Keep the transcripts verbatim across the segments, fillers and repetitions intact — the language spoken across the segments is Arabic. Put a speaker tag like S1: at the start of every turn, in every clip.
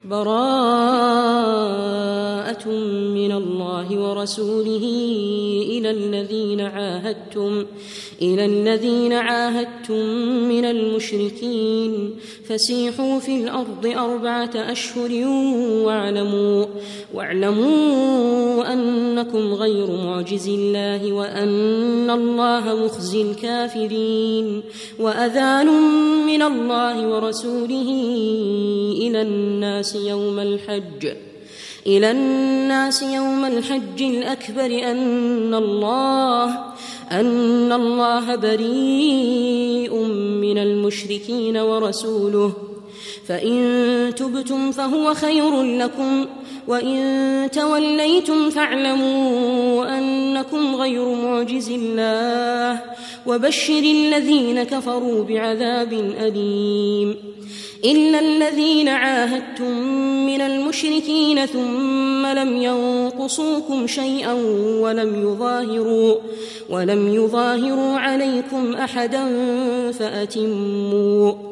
S1: براءة من الله ورسوله إلى الذين عاهدتم إلى الذين عاهدتم من المشركين فسيحوا في الأرض أربعة أشهر واعلموا واعلموا أنكم غير معجز الله وأن الله مخزي الكافرين وأذان من الله ورسوله إلى الناس يوم الحج إلى الناس يوم الحج الأكبر أن الله أن الله بريء من المشركين ورسوله فإن تبتم فهو خير لكم وإن توليتم فاعلموا أنكم غير معجز الله وبشر الذين كفروا بعذاب أليم إلا الذين عاهدتم من المشركين ثم لم ينقصوكم شيئا ولم يظاهروا ولم يظاهروا عليكم أحدا فأتموا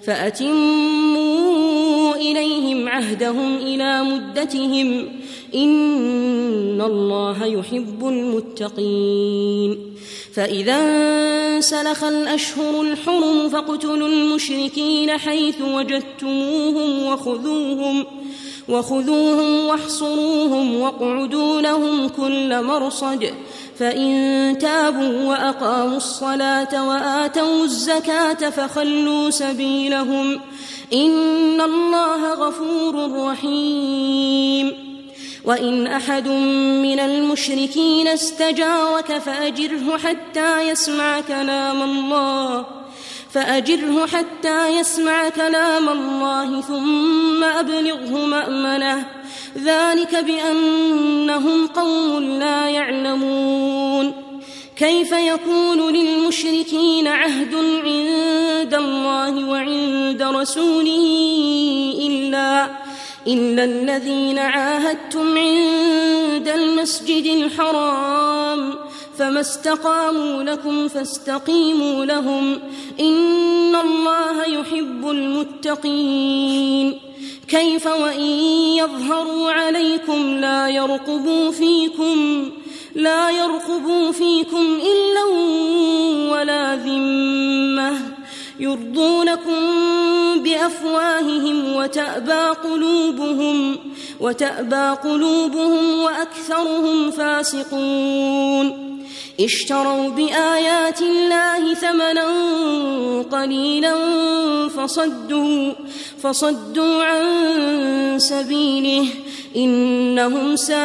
S1: فأتموا إليهم عهدهم إلى مدتهم إن الله يحب المتقين فإذا انسلخ الأشهر الحرم فاقتلوا المشركين حيث وجدتموهم وخذوهم وخذوهم واحصروهم واقعدوا لهم كل مرصد فإن تابوا وأقاموا الصلاة وآتوا الزكاة فخلوا سبيلهم إن الله غفور رحيم وإن أحد من المشركين استجارك فأجره حتى يسمع كلام الله فأجره حتى يسمع كلام الله ثم أبلغه مأمنه ذلك بأنهم قوم لا يعلمون كيف يكون للمشركين عهد عند الله وعند رسوله إلا إلا الذين عاهدتم عند المسجد الحرام فما استقاموا لكم فاستقيموا لهم إن الله يحب المتقين كيف وإن يظهروا عليكم لا يرقبوا فيكم لا يرقبوا فيكم إلا ولا ذمة يرضونكم بأفواههم وتأبى قلوبهم وتأبى قلوبهم وأكثرهم فاسقون اشتروا بآيات الله ثمنا قليلا فصدوا فصدوا عن سبيله إنهم ساء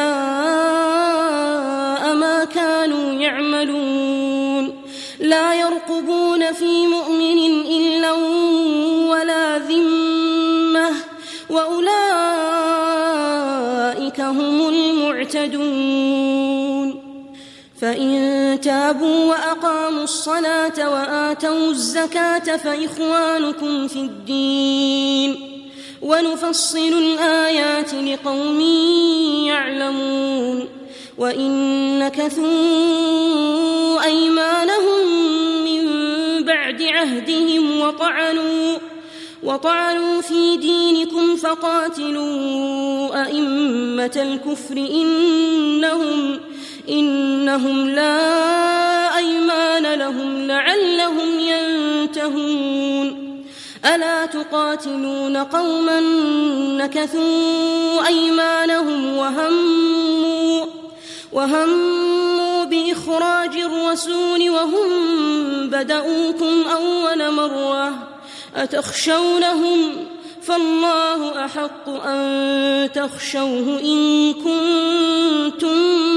S1: ما كانوا يعملون لا يرقبون في مؤمن إلا ولا ذمة وأولئك هم المعتدون فإن تابوا وأقاموا الصلاة وآتوا الزكاة فإخوانكم في الدين ونفصل الآيات لقوم يعلمون وإن نكثوا أيمانهم من بعد عهدهم وطعنوا وطعنوا في دينكم فقاتلوا أئمة الكفر إنهم إنهم لا أيمان لهم لعلهم ينتهون ألا تقاتلون قوما نكثوا أيمانهم وهموا وهموا بإخراج الرسول وهم بدؤوكم أول مرة أتخشونهم فالله أحق أن تخشوه إن كنتم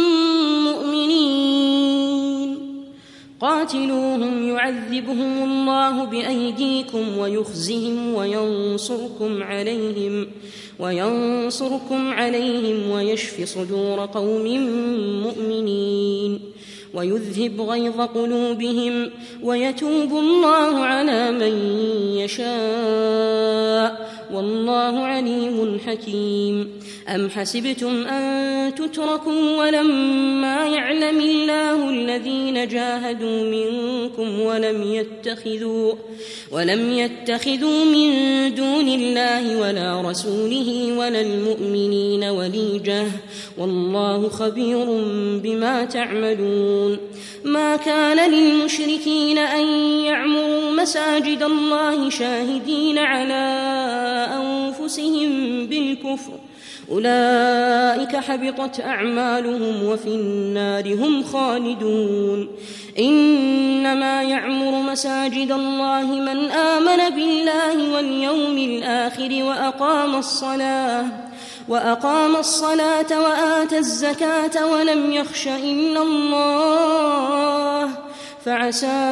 S1: مؤمنين قاتلوهم يعذبهم الله بأيديكم ويخزهم وينصركم عليهم وينصركم عليهم ويشف صدور قوم مؤمنين ويذهب غيظ قلوبهم ويتوب الله على من يشاء والله عليم حكيم. أم حسبتم أن تتركوا ولما يعلم الله الذين جاهدوا منكم ولم يتخذوا ولم يتخذوا من دون الله ولا رسوله ولا المؤمنين وليجة والله خبير بما تعملون. ما كان للمشركين أن يعمروا مساجد الله شاهدين على أنفسهم بالكفر أولئك حبطت أعمالهم وفي النار هم خالدون. إنما يعمر مساجد الله من آمن بالله واليوم الآخر وأقام الصلاة وأقام الصلاة وآتى الزكاة ولم يخش إلا الله فعسى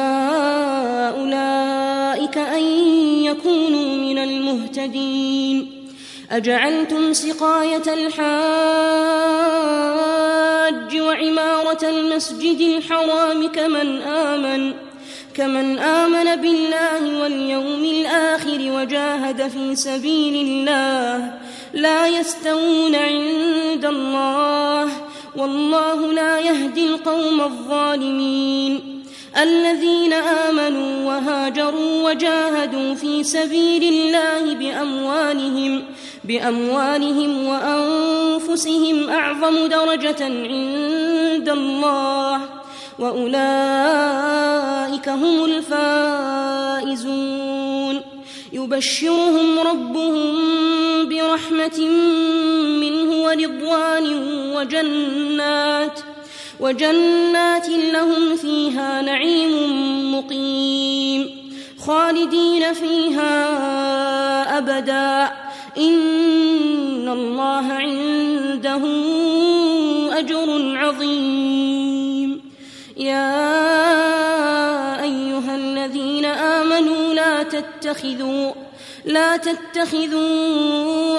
S1: أولئك أن يكونوا من المهتدين. أجعلتم سقاية الحاج وعمارة المسجد الحرام كمن آمن كمن آمن بالله واليوم الآخر وجاهد في سبيل الله لا يستوون عند الله والله لا يهدي القوم الظالمين. الذين آمنوا وهاجروا وجاهدوا في سبيل الله بأموالهم بأموالهم وأنفسهم أعظم درجة عند الله وأولئك هم الفائزون. يبشرهم ربهم برحمة منه ورضوان وجنات وجنات لهم فيها نعيم مقيم خالدين فيها أبدا إن الله عنده أجر عظيم. يا أيها الذين آمنوا لا تتخذوا لا تتخذوا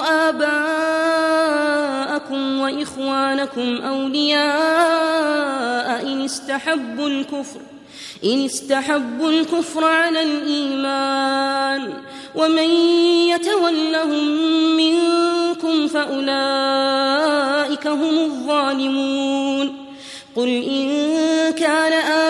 S1: آباءكم وإخوانكم أولياء إن استحبوا الكفر إن استحبوا الكفر على الإيمان ومن يتولهم منكم فأولئك هم الظالمون. قل إن كان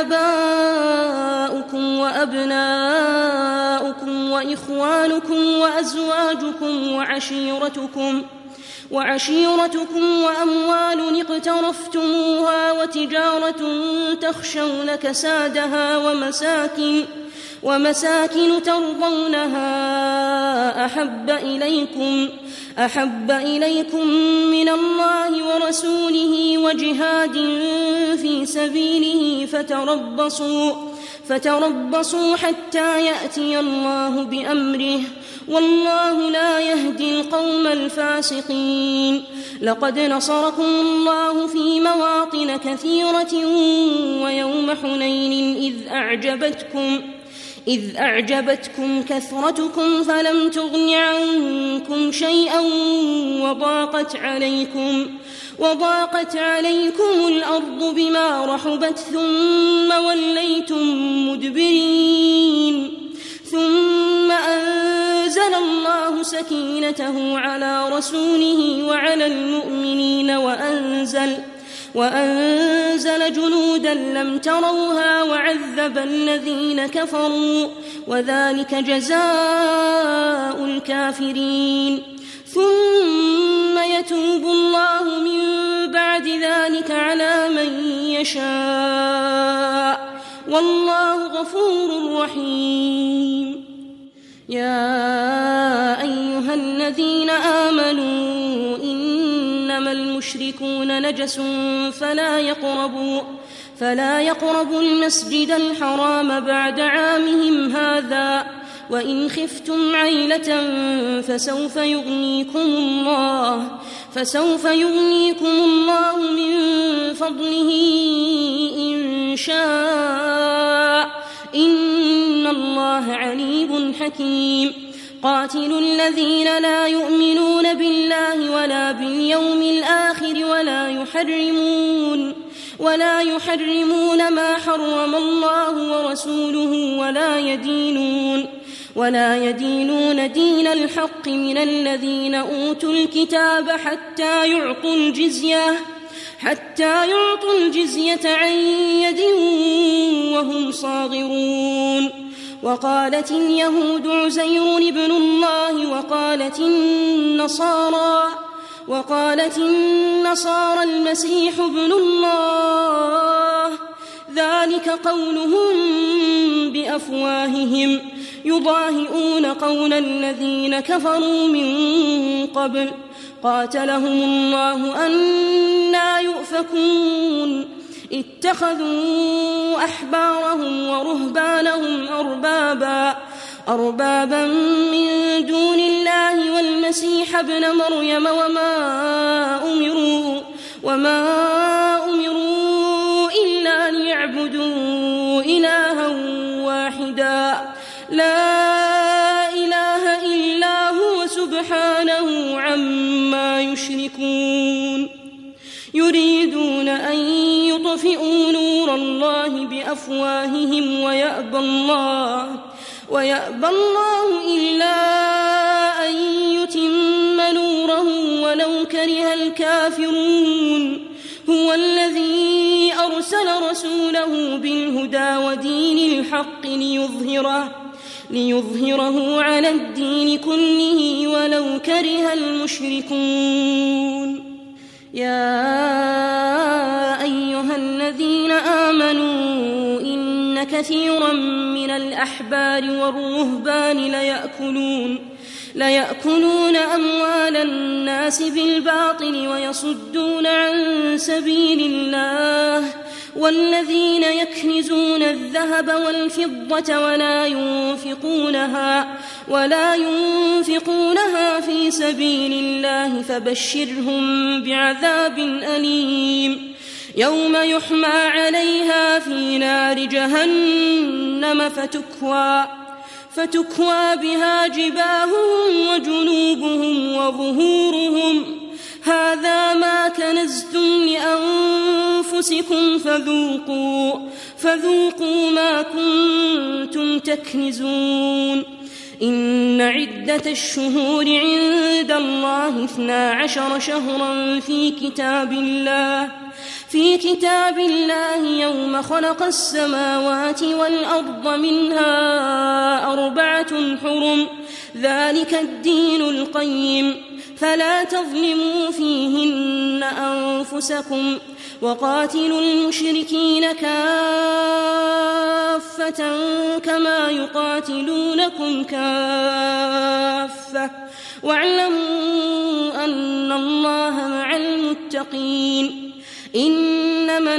S1: آباؤكم وأبناؤكم وإخوانكم وأزواجكم وعشيرتكم وعشيرتكم وأموال اقترفتموها وتجارة تخشون كسادها ومساكن ومساكن ترضونها أحب إليكم أحب إليكم من الله ورسوله وجهاد في سبيله فتربصوا فتربصوا حتى يأتي الله بأمره والله لا يهدي القوم الفاسقين. لقد نصركم الله في مواطن كثيرة ويوم حنين إذ أعجبتكم إذ أعجبتكم كثرتكم فلم تغن عنكم شيئا وضاقت عليكم وضاقت عليكم الأرض بما رحبت ثم وليتم مدبرين ثم أنزل الله سكينته على رسوله وعلى المؤمنين وأنزل وأنزل جنودا لم تروها وعذب الذين كفروا وذلك جزاء الكافرين. ثم يتوب الله من بعد ذلك على من يشاء والله غفور رحيم. يا أيها الذين آمنوا إنما المشركون نجس فلا يقربوا فلا يقربوا المسجد الحرام بعد عامهم هذا وإن خفتم عيلة فسوف يغنيكم الله فسوف يغنيكم الله من فضله إن شاء إن الله عليم حكيم. قاتلوا الذين لا يؤمنون بالله ولا باليوم الآخر ولا يحرمون ولا يحرمون ما حرم الله ورسوله ولا يدينون ولا يدينون دين الحق من الذين أوتوا الكتاب حتى يعطوا الجزية حتى يعطوا الجزية عن يد وهم صاغرون. وقالت اليهود عزير ابن الله وقالت النصارى وقالت النصارى المسيح ابن الله، ذلك قولهم بأفواههم يضاهئون قول الذين كفروا من قبل قاتلهم الله أنى يؤفكون. اتخذوا أحبارهم ورهبانهم أربابا أربابا من دون الله والمسيح ابن مريم وما أمروا وما أمروا إلا ليعبدوا إلها واحدا لا إله إلا هو سبحانه عما يشركون. يريدون أن يطفئوا نور الله بأفواههم ويأبى الله ويأبى الله إلا أن يتم نوره ولو كره الكافرون. هو الذي أرسل رسوله بالهدى ودين الحق ليظهره ليظهره على الدين كله ولو كره المشركون. يا أيها الذين آمنوا إن كثيرا من الأحبار والرهبان ليأكلون ليأكلون أموال الناس بالباطل ويصدون عن سبيل الله، والذين يكنزون الذهب والفضة ولا ينفقونها ولا ينفقونها في سبيل الله فبشرهم بعذاب أليم يوم يحمى عليها في نار جهنم فتكوى فتكوى بها جباههم وجنوبهم وظهورهم هذا ما كنزتم لأنفسكم فذوقوا فذوقوا ما كنتم تكنزون. إن عدة الشهور عند الله اثنا عشر شهرا في كتاب الله في كتاب الله يوم خلق السماوات والأرض منها أربعة حرم ذلك الدين القيم فلا تظلموا فيهن أنفسكم وقاتلوا المشركين كافة كما يقاتلونكم كافة واعلموا أن الله مع المتقين. إنما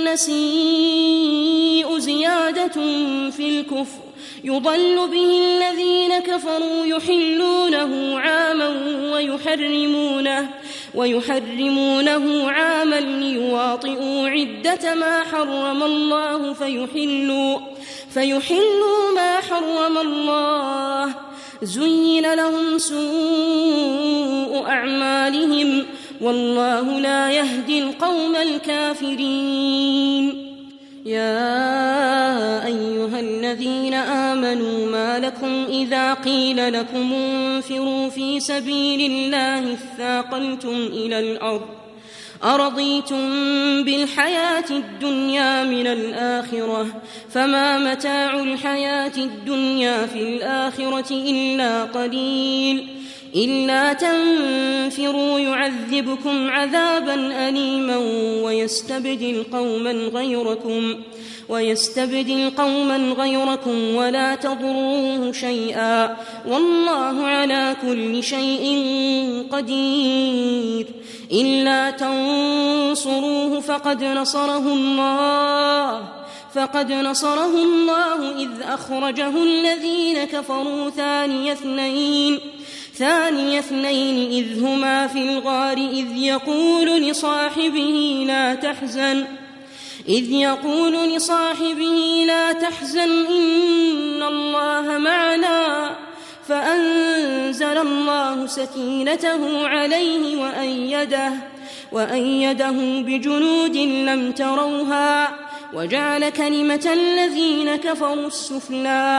S1: النسيء زيادة في الكفر يضل به الذين كفروا يحلونه عاما ويحرمونه ويحرمونه عاما ليواطئوا عدة ما حرم الله فيحلوا فيحلوا ما حرم الله. زين لهم سوء أعمالهم والله لا يهدي القوم الكافرين. يا أيها الذين آمنوا ما لكم إذا قيل لكم انفروا في سبيل الله اثاقلتم إلى الأرض أرضيتم بالحياة الدنيا من الآخرة فما متاع الحياة الدنيا في الآخرة إلا قليل. إلا تنفروا يعذبكم عذابا أليما ويستبدل قوما غيركم ويستبدل قوما غيركم ولا تضروه شيئا والله على كل شيء قدير. إلا تنصروه فقد نصره الله فقد نصره الله إذ أخرجه الذين كفروا ثاني اثنين ثاني اثنين إذ هما في الغار إذ يقول لصاحبه لا تحزن إذ يقول لصاحبه لا تحزن إن الله معنا فأنزل الله سكينته عليه وأيده وأيده بجنود لم تروها وجعل كلمة الذين كفروا السفلى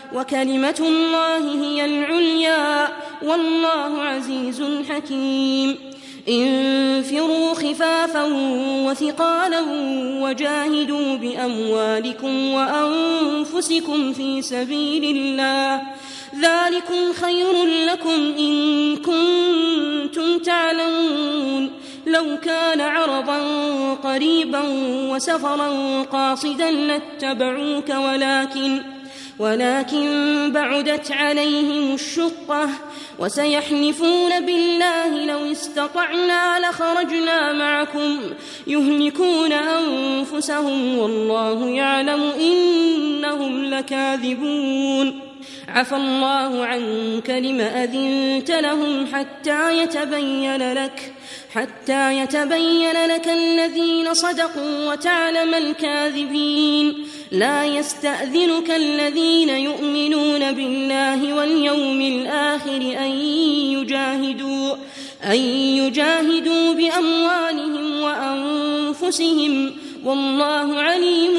S1: وكلمة الله هي العليا والله عزيز حكيم انفروا خفافا وثقالا وجاهدوا بأموالكم وأنفسكم في سبيل الله ذلكم خير لكم إن كنتم تعلمون لو كان عرضا قريبا وسفرا قاصدا لاتبعوك ولكن ولكن بعدت عليهم الشقة وسيحلفون بالله لو استطعنا لخرجنا معكم يهلكون أنفسهم والله يعلم إنهم لكاذبون عفى الله عنك لم أذنت لهم حتى يتبين لك حتى يتبين لك الذين صدقوا وتعلم الكاذبين لا يستأذنك الذين يؤمنون بالله واليوم الآخر أن يجاهدوا أن يجاهدوا بأموالهم وأنفسهم والله عليم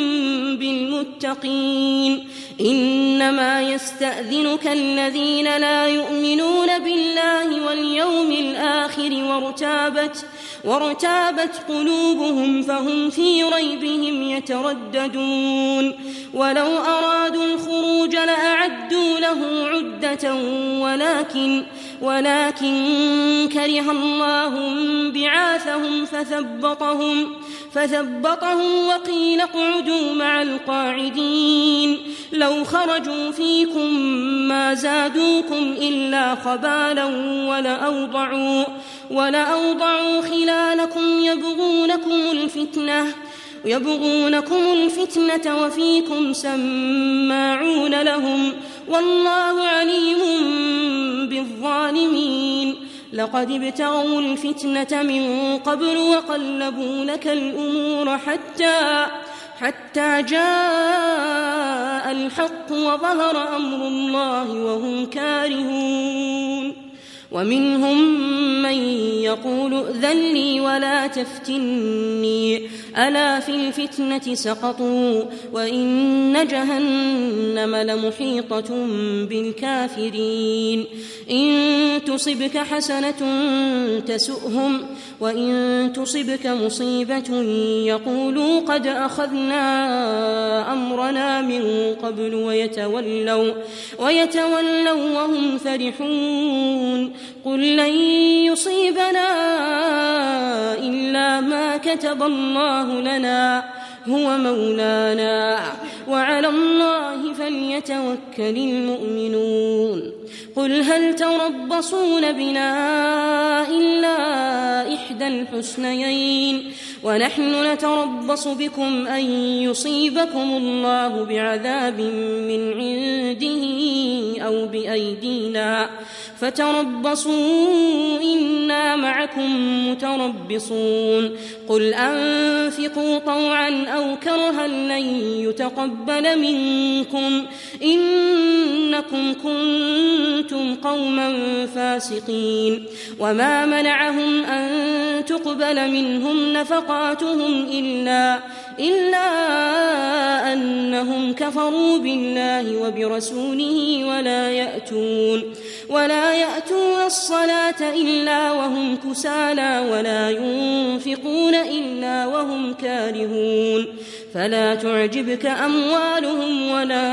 S1: بالمتقين إنما يستأذنك الذين لا يؤمنون بالله واليوم الآخر وارتابت, وارتابت قلوبهم فهم في ريبهم يترددون ولو أرادوا الخروج لأعدوا له عدة ولكن, ولكن كره الله بعاثهم فثبطهم, فثبطهم وقيل اقعدوا مع القاعدين لو خرجوا فيكم ما زادوكم إلا خبالا ولأوضعوا, ولأوضعوا خلالكم يبغونكم الفتنة يبغونكم الفتنة وفيكم سماعون لهم والله عليم بالظالمين لقد ابتغوا الفتنة من قبل وقلبوا لك الأمور حتى حتى جاء الحق وظهر أمر الله وهم كارهون ومنهم من يقول ائذن لي ولا تفتني ألا في الفتنة سقطوا وإن جهنم لمحيطة بالكافرين إن تصبك حسنة تسؤهم وإن تصبك مصيبة يقولوا قد أخذنا أمرنا من قبل ويتولوا, ويتولوا وهم فرحون قل لن يصيبنا إلا ما كتب الله لنا هو مولانا وعلى الله فليتوكل المؤمنون قل هل تربصون بنا إلا إحدى الحسنيين ونحن نتربص بكم أن يصيبكم الله بعذاب من عنده أو بأيدينا فتربصوا إنا معكم متربصون قل أنفقوا طوعا أو كرها لن يتقبل منكم إنكم كنتم قوما فاسقين وما منعهم أن تقبل منهم نفقاتهم إلا, إلا أنهم كفروا بالله وبرسوله ولا يأتون ولا يأتون الصلاة إلا وهم كسالى ولا ينفقون إلا وهم كارهون فلا تعجبك أموالهم ولا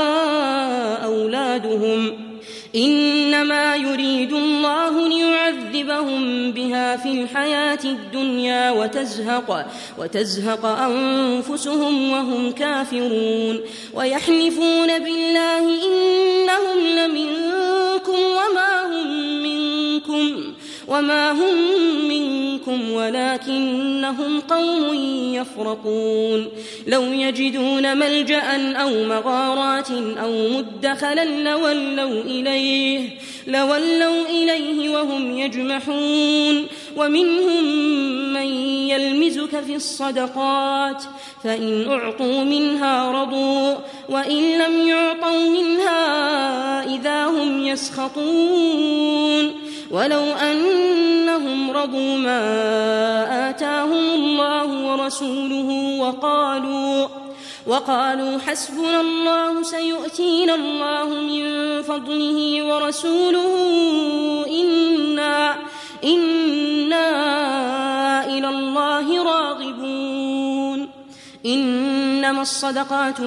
S1: أولادهم إنما يريد الله ليعذبهم بها في الحياة الدنيا وتزهق, وتزهق أنفسهم وهم كافرون ويحلفون بالله إنهم لمنكم وما هم منكم وما هم منكم ولكنهم قوم يفرقون لو يجدون ملجأ أو مغارات أو مدخلا لولوا إليه, لولوا إليه وهم يجمحون ومنهم من يلمزك في الصدقات فإن أعطوا منها رضوا وإن لم يعطوا منها إذا هم يسخطون ولو أنهم رضوا ما آتاهم الله ورسوله وقالوا وقالوا حسبنا الله سيؤتينا الله من فضله ورسوله إنا, إنا إلى الله راغبون. إنما الصدقات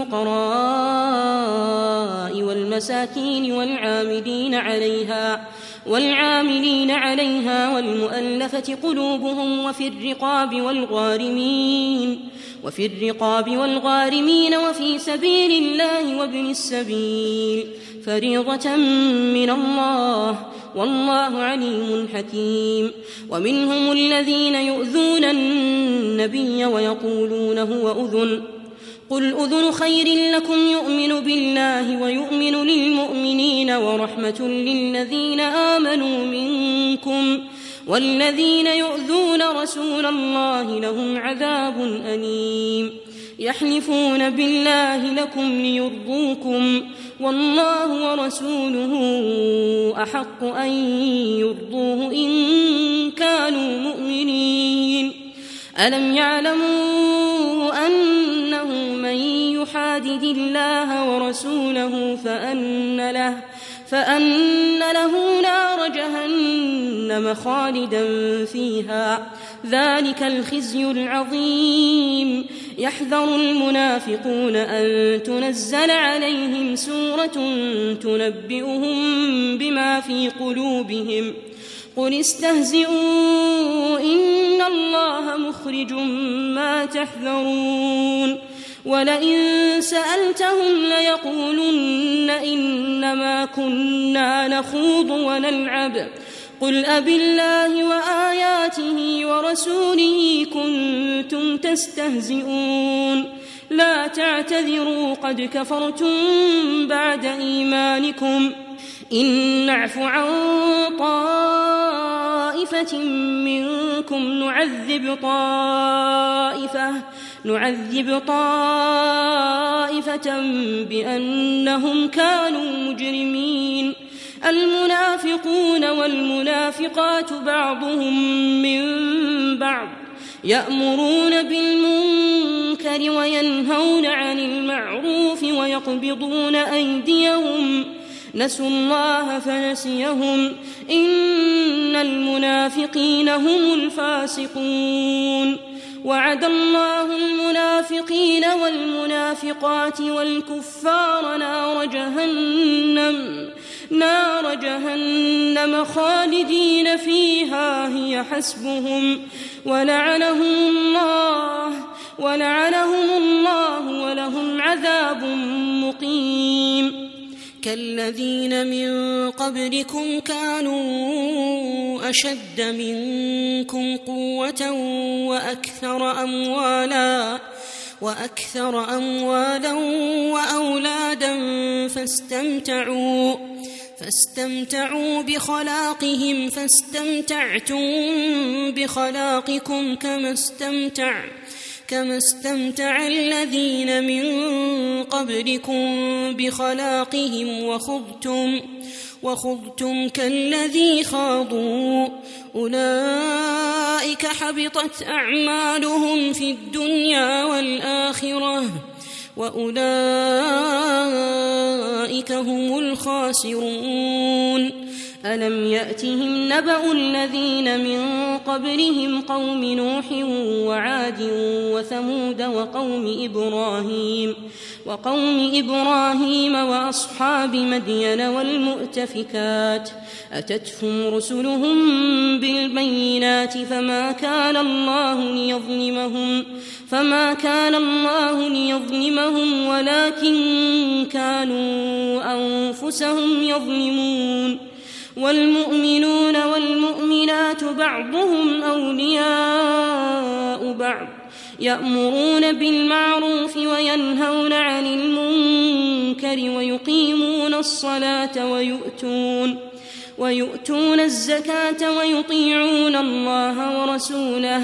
S1: للفقراء والمساكين والعاملين عليها والعاملين عليها والمؤلفة قلوبهم وفي الرقاب والغارمين وفي الرقاب والغارمين وفي سبيل الله وابن السبيل فريضة من الله والله عليم حكيم. ومنهم الذين يؤذون النبي ويقولون هو أذن قل أذن خير لكم يؤمن بالله ويؤمن للمؤمنين ورحمة للذين آمنوا منكم والذين يؤذون رسول الله لهم عذاب أليم. يحلفون بالله لكم ليرضوكم والله ورسوله أحق أن يرضوه إن كانوا مؤمنين. ألم يعلموا أنه من يحادد الله ورسوله فأن له, فأن له نار جهنم خالدا فيها ذلك الخزي العظيم. يحذر المنافقون أن تنزل عليهم سورة تنبئهم بما في قلوبهم قل استهزئوا إن الله مخرج ما تحذرون. ولئن سألتهم ليقولن إنما كنا نخوض ونلعب قل أبالله وآياته ورسوله كنتم تستهزئون لا تعتذروا قد كفرتم بعد إيمانكم إن نعف عن طائفة منكم نعذب طائفة نعذب طائفة بأنهم كانوا مجرمين. المنافقون والمنافقات بعضهم من بعض يأمرون بالمنكر وينهون عن المعروف ويقبضون أيديهم نسوا الله فنسيهم إن المنافقين هم الفاسقون. وعد الله المنافقين والمنافقات والكفار نار جهنم نار جهنم خالدين فيها هي حسبهم ولعنهم الله ولعنهم الله ولهم عذاب مقيم. كالذين من قبلكم كانوا أشد منكم قوة وأكثر أموالا وأكثر أموالا وأولادا فاستمتعوا فاستمتعوا بخلاقهم فاستمتعتم بخلاقكم كما استمتع كما استمتع الذين من قبلكم بخلاقهم وخضتم وخضتم كالذي خاضوا أولئك حبطت أعمالهم في الدنيا والآخرة وأولئك هم الخاسرون. ألم يأتهم نبأ الذين من قبلهم قوم نوح وعاد وثمود وقوم إبراهيم وقوم إبراهيم وأصحاب مدين والمؤتفكات أتتهم رسلهم بالبينات فما كان الله ليظلمهم فما كان الله ليظلمهم ولكن كانوا أنفسهم يظلمون. والمؤمنون والمؤمنات بعضهم أولياء بعض يأمرون بالمعروف وينهون عن المنكر ويقيمون الصلاة ويؤتون ويؤتون الزكاة ويطيعون الله ورسوله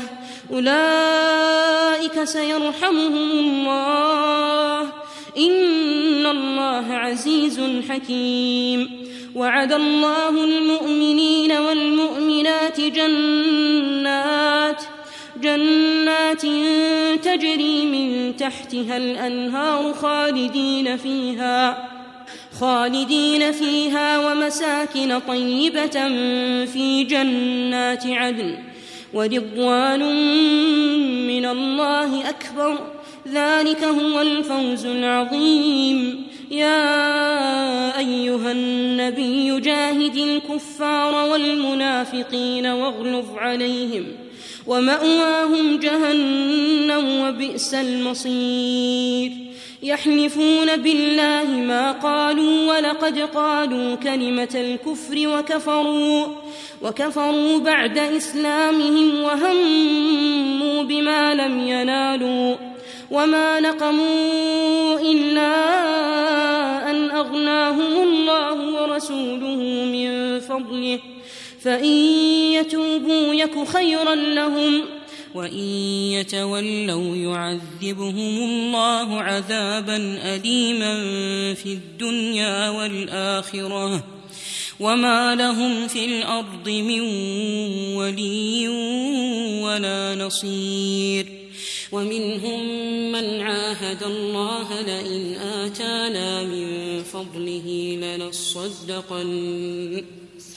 S1: أولئك سيرحمهم الله إن الله عزيز حكيم. وعد الله المؤمنين والمؤمنات جنات جنات تجري من تحتها الأنهار خالدين فيها خالدين فيها ومساكن طيبة في جنات عدن ورضوان من الله أكبر ذلك هو الفوز العظيم. يا أيها النبي جاهد الكفار والمنافقين واغلظ عليهم ومأواهم جهنم وبئس المصير. يحلفون بالله ما قالوا ولقد قالوا كلمة الكفر وكفروا وكفروا بعد إسلامهم وهموا بما لم ينالوا وما نقموا إلا أن أغناهم الله ورسوله من فضله فإن يتوبوا يك خيرا لهم وإن يتولوا يعذبهم الله عذابا أليما في الدنيا والآخرة وما لهم في الأرض من ولي ولا نصير. ومنهم من عاهد الله لئن آتانا من فضله لنصدقن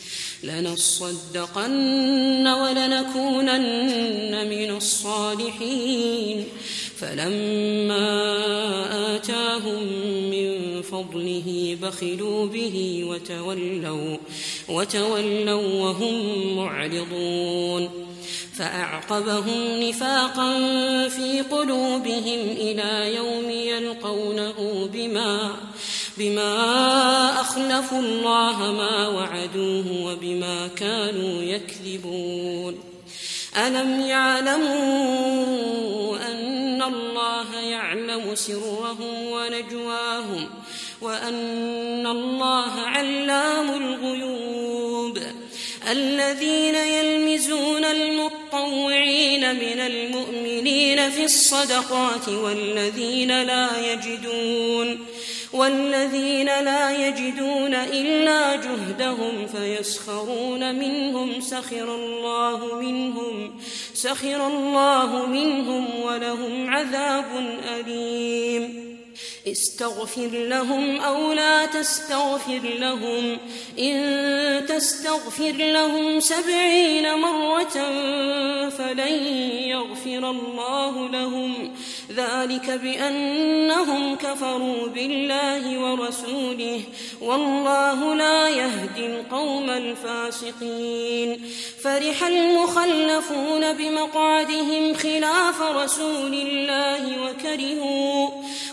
S1: لنصدقن ولنكونن من الصالحين فلما آتاهم من فضله بخلوا به وتولوا, وتولوا وهم معرضون فأعقبهم نفاقا في قلوبهم إلى يوم يلقونه بما بما أخلفوا الله ما وعدوه وبما كانوا يكذبون. ألم يعلموا أن الله يعلم سرهم ونجواهم وأن الله علام الغيوب. الذين يلمزون المطوعين من المؤمنين في الصدقات والذين لا يجدون والذين لا يجدون إلا جهدهم فيسخرون منهم سخر الله منهم سخر الله منهم ولهم عذاب أليم. استغفر لهم أو لا تستغفر لهم إن تستغفر لهم سبعين مرة فلن يغفر الله لهم ذلك بأنهم كفروا بالله ورسوله والله لا يهدي القوم الفاسقين. فرح المخلفون بمقعدهم خلاف رسول الله وكرهوا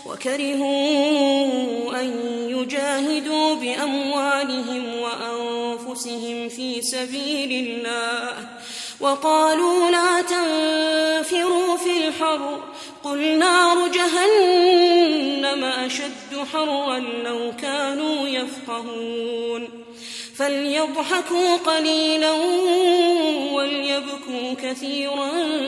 S1: وكرهوا أن يجاهدوا بأموالهم وأنفسهم في سبيل الله وقالوا لا تنفروا في الحر قل نار جهنم أشد حرا لو كانوا يفقهون. فليضحكوا قليلا وليبكوا كثيرا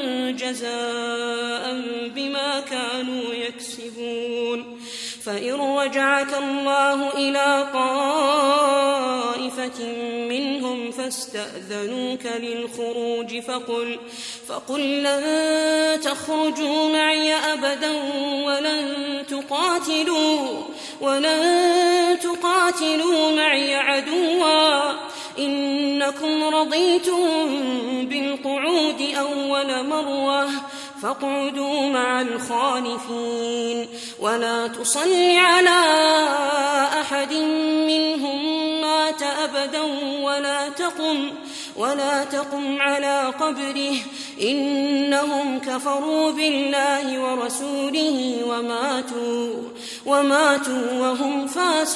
S1: جزاء بما كانوا يكسبون. فإن رجعك الله إلى طائفة منهم فاستأذنوك للخروج فقل, فقل لن تخرجوا معي أبدا ولن تقاتلوا, ولن تقاتلوا معي عدوا إنكم رضيتم بالقعود أول مرة فاقعدوا مع الخالفين ولا تصل على أحد منهم مات أبدا ولا تقم, ولا تقم على قبره إنهم كفروا بالله ورسوله وماتوا, وماتوا وهم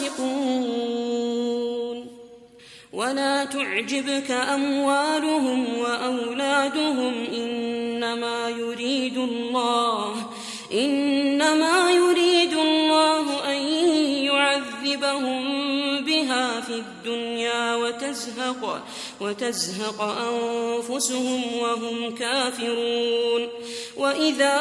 S1: فاسقون. ولا تعجبك أموالهم وأولادهم إنما يريد الله إنما يريد الله أن يعذبهم بها في الدنيا وتزهق, وتزهق أنفسهم وهم كافرون. وإذا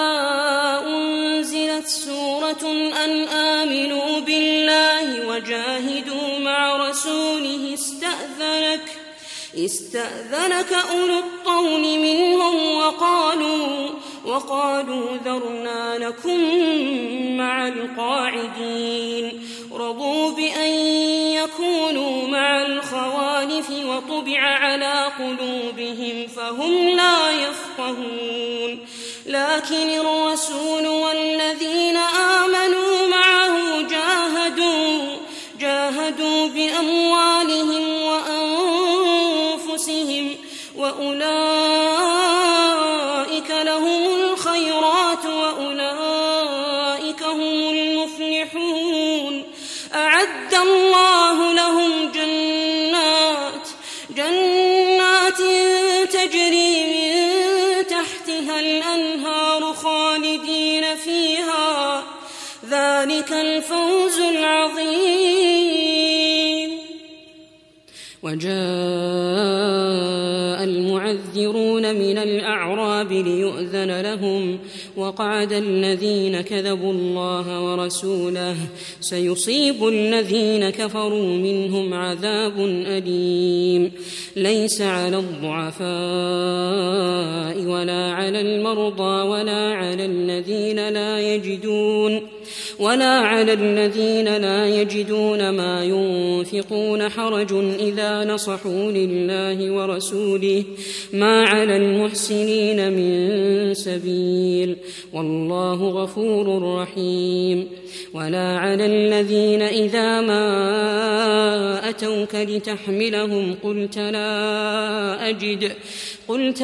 S1: أنزلت سورة أن آمنوا بالله وجاهدوا مع رسوله استأذنك استأذنك أولو الطول منهم وقالوا وقالوا ذرنا نكن مع القاعدين رضوا بأن يكونوا مع الخوالف وطبع على قلوبهم فهم لا يفقهون لكن الرسول والذين آمنوا معه جاهدوا جاهدوا بأموالهم وأنفسهم وأولئك لهم الخيرات وأولئك هم المفلحون أعد الله لهم جنات جنات تجري من تحتها الأنهار خالدين فيها ذلك الفوز العظيم. وجاء المعذرون من الأعراب ليؤذن لهم وقعد الذين كذبوا الله ورسوله سيصيب الذين كفروا منهم عذاب أليم ليس على الضعفاء ولا على المرضى ولا على الذين لا يجدون ولا على الذين لا يجدون ما ينفقون حرج إذا نصحوا لله ورسوله ما على المحسنين من سبيل والله غفور رحيم. ولا على الذين إذا ما أتوك لتحملهم قلت لا أجد قلت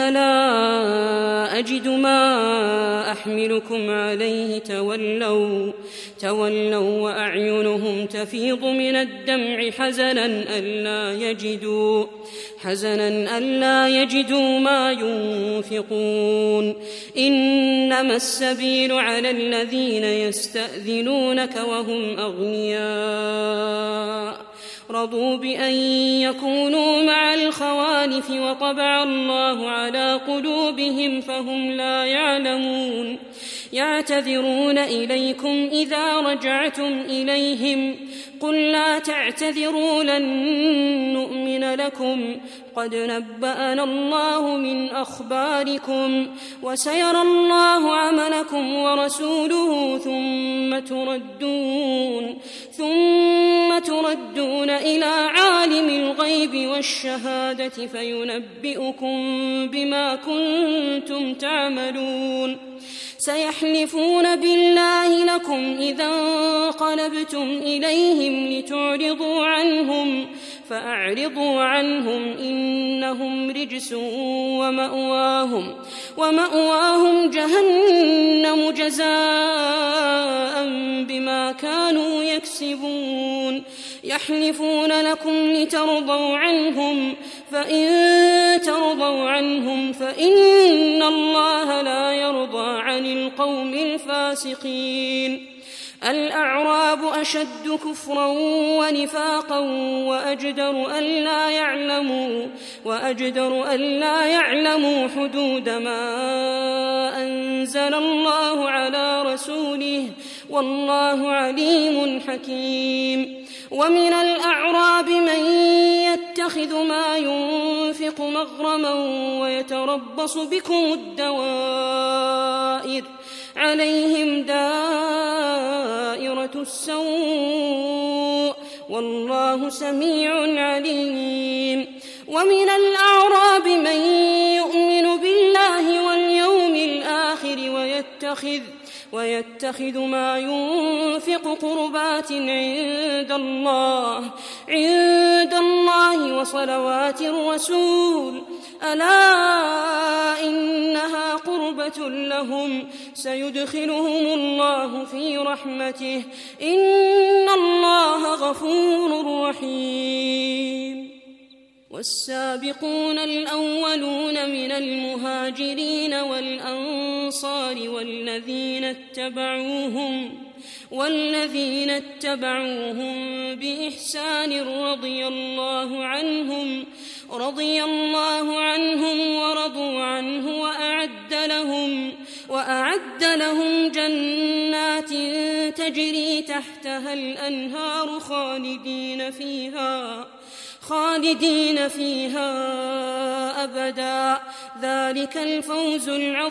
S1: لا أجد ما أحملكم عليه تولوا تولوا وأعينهم تفيض من الدمع حزنا ألا يجدوا حزنا ألا يجدوا ما ينفقون إنما السبيل على الذين يستأذنونك وهم أغنياء رضوا بأن يكونوا مع الخوالف وطبع الله على قلوبهم فهم لا يعلمون يعتذرون إليكم إذا رجعتم إليهم قل لا تعتذروا لن نؤمن لكم قد نبأنا الله من أخباركم وسيرى الله عملكم ورسوله ثم تردون ثم تردون إلى عالم الغيب والشهادة فينبئكم بما كنتم تعملون سيحلفون بالله لكم إذا انقلبتم إليهم لتعرضوا عنهم فأعرضوا عنهم إنهم رجس ومأواهم ومأواهم جهنم جزاء بما كانوا يكسبون يحلفون لكم لترضوا عنهم فإن ترضوا عنهم فإن الله لا يرضى عن القوم الفاسقين الأعراب أشد كفرا ونفاقا وأجدر ألا يعلموا وأجدر ألا يعلموا حدود ما أنزل الله على رسوله والله عليم حكيم. ومن الأعراب من يتخذ ما ينفق مغرما ويتربص بكم الدوائر عليهم دائرة السوء والله سميع عليم. ومن الأعراب من يؤمن بالله واليوم الآخر ويتخذ ويتخذ ما ينفق قربات عند الله عند الله وصلوات الرسول ألا إنها قربة لهم سيدخلهم الله في رحمته إن الله غفور رحيم. والسابقون الأولون من المهاجرين والأنصار والذين اتبعوهم والذين اتبعوهم بإحسان رضي الله عنهم رضي الله عنهم ورضوا عنه وأعد لهم وأعد لهم جنات تجري تحتها الأنهار خالدين فيها خالدين فيها أبدا، ذلك الفوز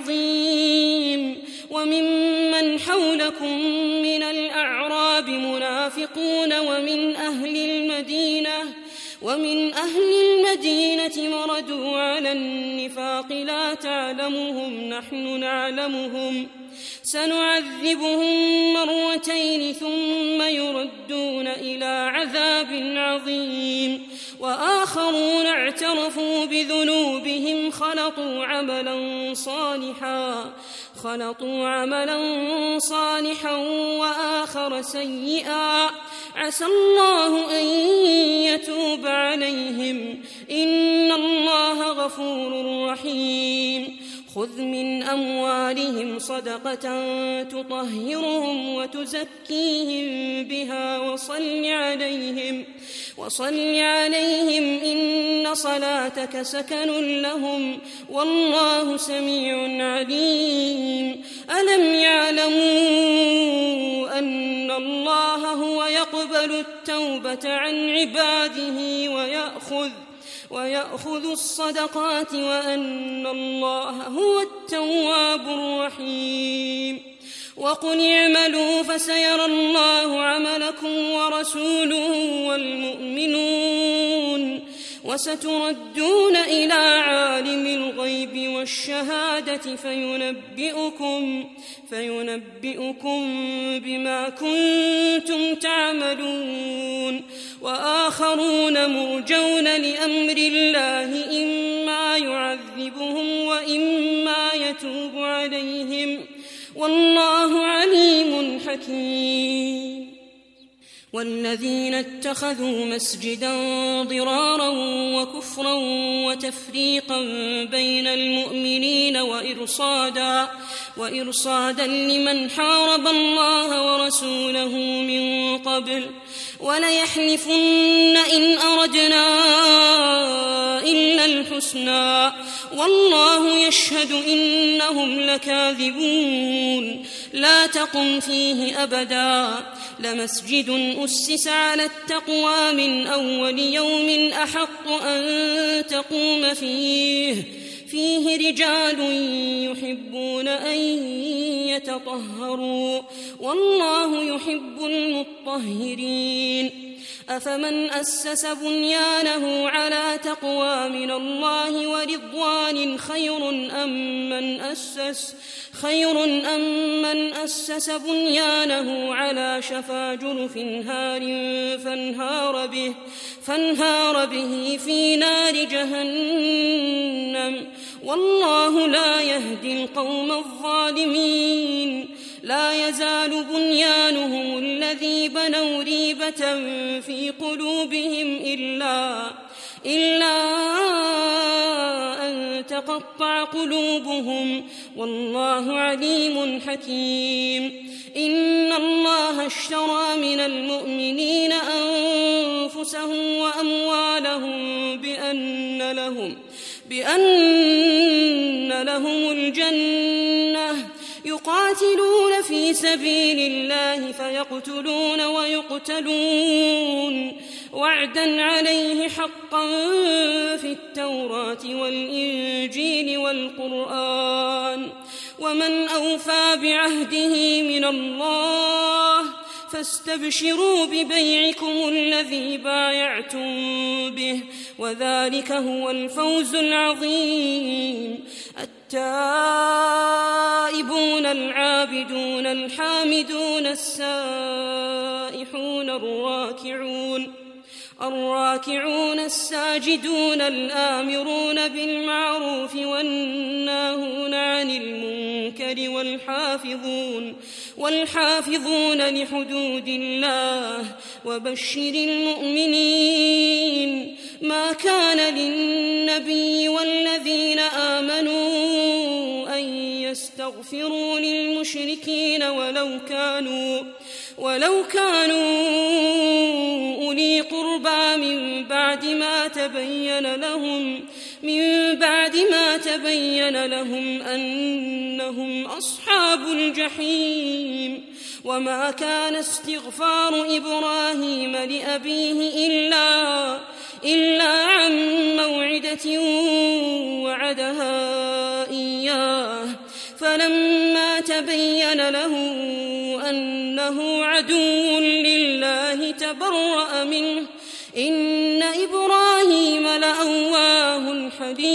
S1: العظيم. وممن حولكم من الأعراب منافقون ومن أهل المدينة ومن أهل المدينة مردوا على النفاق لا تعلمهم نحن نعلمهم سنعذبهم مرتين ثم يردون إلى عذاب عظيم. وآخرون اعترفوا بذنوبهم خلطوا عملا صالحا خلطوا عملا صالحا وآخر سيئا عسى الله أن يتوب عليهم إن الله غفور رحيم. خذ من أموالهم صدقة تطهرهم وتزكيهم بها وصل عليهم وصل عليهم إن صلاتك سكن لهم والله سميع عليم. ألم يعلموا أن الله هو يقبل التوبة عن عباده ويأخذ ويأخذ الصدقات وأن الله هو التواب الرحيم. وقل اعملوا فسيرى الله عملكم ورسوله والمؤمنون وستردون إلى عالم الغيب والشهادة فينبئكم فينبئكم بما كنتم تعملون. وآخرون مرجون لأمر الله إما يعذبهم وإما يتوب عليهم والله عليم حكيم. والذين اتخذوا مسجدا ضرارا وكفرا وتفريقا بين المؤمنين وإرصادا وإرصادا لمن حارب الله ورسوله من قبل وليحلفن إن أردنا إلا الحسنى والله يشهد إنهم لكاذبون. لا تقم فيه أبدا لمسجد أسس على التقوى من أول يوم أحق أن تقوم فيه فيه رجال يحبون أن يتطهروا والله يحب المطهرين. أفمن أسس بنيانه على تقوى من الله ورضوان خير أم من أسس خير أم من أسس بنيانه على شفا جرف هار فانهار به فانهار به في نار جهنم والله لا يهدي القوم الظالمين. لا يزال بنيانهم الذي بنوا ريبة في قلوبهم إلا إلا أن تقطع قلوبهم والله عليم حكيم. إن الله اشترى من المؤمنين أنفسهم وأموالهم بأن لهم بأن لهم الجنة يقاتلون في سبيل الله فيقتلون ويقتلون وعدا عليه حقا في التوراة والإنجيل والقرآن ومن أوفى بعهده من الله فاستبشروا ببيعكم الذي بايعتم به وذلك هو الفوز العظيم. التائبون العابدون الحامدون السائحون الراكعون الراكعون الساجدون الآمرون بالمعروف والناهون عن المنكر والحافظون والحافظون لحدود الله وبشر المؤمنين. ما كان للنبي والذين آمنوا أن يستغفروا للمشركين ولو كانوا ولو كانوا أولي قربى من بعد ما تبين لهم من بعد ما تبين لهم أنهم أصحاب الجحيم. وما كان استغفار إبراهيم لأبيه إلا إلا عن موعدة وعدها إياه فلما تبين له أنه عدو لله تبرأ منه إن إبراهيم لأواه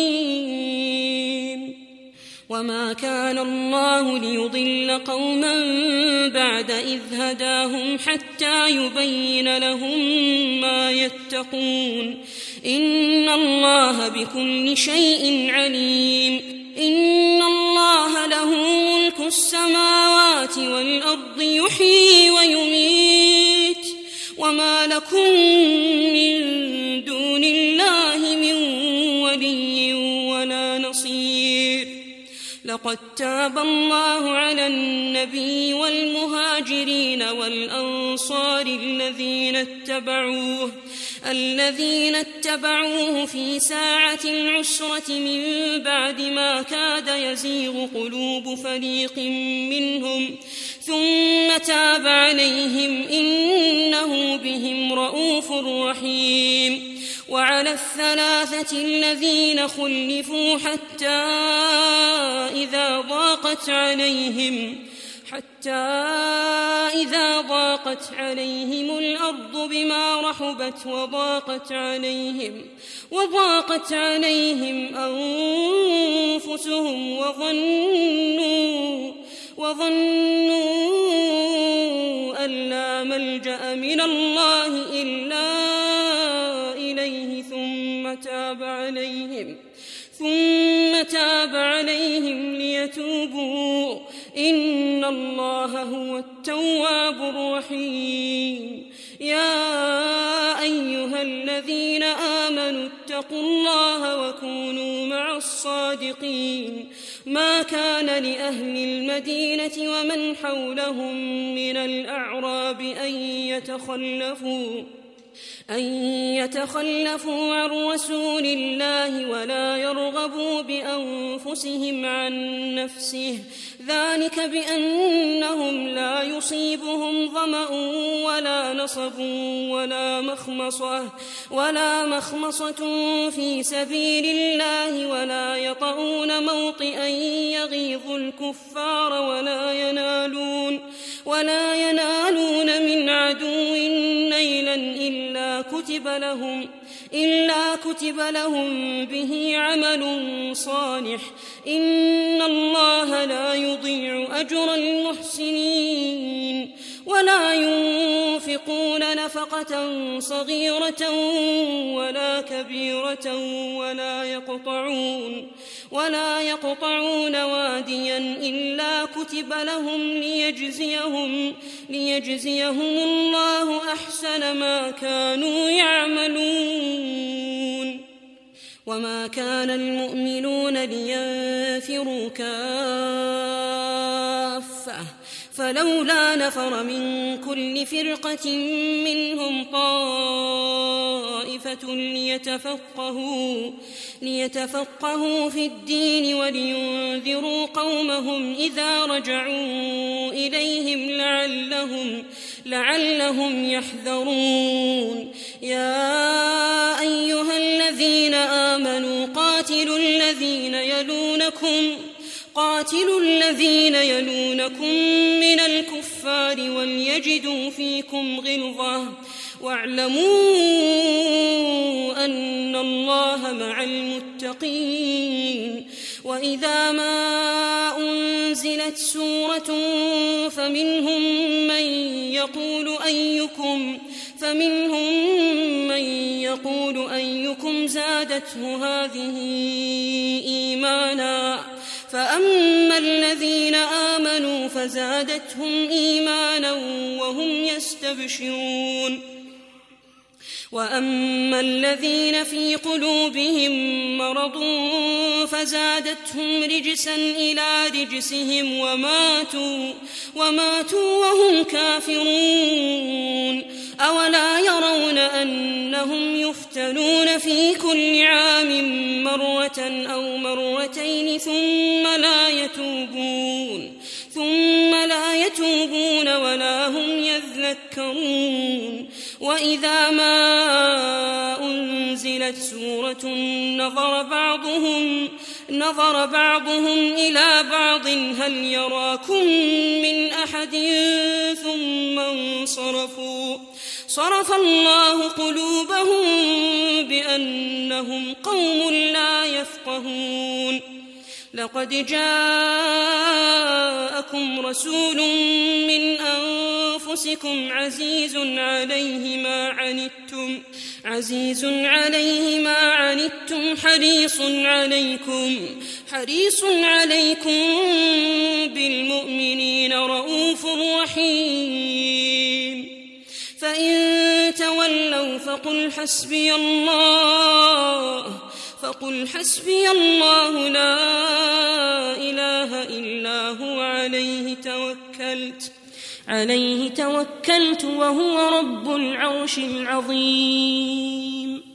S1: حليم. وما كان الله ليضل قوما بعد إذ هداهم حتى يبين لهم ما يتقون إن الله بكل شيء عليم. إن الله له ملك السماوات والأرض يحيي ويميت وما لكم من دون الله من ولي ولا نصير. لقد تاب الله على النبي والمهاجرين والأنصار الذين اتبعوه الذين اتبعوه في ساعة العسرة من بعد ما كاد يزيغ قلوب فريق منهم ثم تاب عليهم إنه بهم رءوف رحيم. وعلى الثلاثة الذين خلفوا حتى إذا ضاقت عليهم حتى إذا ضاقت عليهم الأرض بما رحبت وضاقت عليهم وضاقت عليهم أنفسهم وظنوا وظنوا أن لا ملجأ من الله إلا إليه ثم تاب عليهم ثم تاب عليهم ليتوبوا إن الله هو التواب الرحيم. يا أيها الذين آمنوا اتقوا الله وكونوا مع الصادقين. ما كان لأهل المدينة ومن حولهم من الأعراب أن يتخلفوا أن يتخلفوا عن رسول الله ولا يرغبوا بأنفسهم عن نفسه ذلك بأنهم لا يصيبهم ظمأ ولا نصب ولا مخمصة ولا مخمصة في سبيل الله ولا يطؤون موطئا يغيظ الكفار ولا ينالون ولا ينالون من عدو نيلا إلا كتب لهم إلا كتب لهم به عمل صالح إن الله لا يضيع أجر المحسنين. ولا ينفقون نفقة صغيرة ولا كبيرة ولا يقطعون ولا يقطعون واديا إلا كتب لهم ليجزيهم ليجزيهم الله أحسن ما كانوا يعملون. وما كان المؤمنون لينفروا كافة فلولا نفر من كل فرقة منهم طائفة ليتفقهوا ليتفقهوا في الدين ولينذروا قومهم إذا رجعوا إليهم لعلهم لعلهم يحذرون. يا أيها الذين آمنوا قاتلوا الذين يلونكم قاتلوا الذين يلونكم من الكفار وليجدوا فيكم غلظة واعلموا أن الله مع المتقين. وإذا ما أنزلت سورة فمنهم من يقول أيكم فمنهم من يقول أيكم زادته هذه إيمانا فأما الذين آمنوا فزادتهم إيمانا وهم يستبشرون. وأما الذين في قلوبهم مرض فزادتهم رجسا إلى رجسهم وماتوا وماتوا وهم كافرون. أولا يرون أنهم يفتنون في كل عام مرة أو مرتين ثم لا يتوبون ثم لا يتوبون ولا هم يذكرون. وإذا ما أنزل أنزلت سورة نظر بعضهم, نظر بعضهم إلى بعض هل يراكم من أحد ثم انصرفوا صرف الله قلوبهم بأنهم قوم لا يفقهون. لقد جاءكم رسول من أنفسكم عزيز عليه ما عنتم عزيز عليه ما عنتم حريص عليكم حريص عليكم بالمؤمنين رؤوف رحيم. فإن تولوا فقل حسبي الله فقل حسبي الله لا إله إلا هو عليه توكلت عليه توكلت وهو رب العرش العظيم.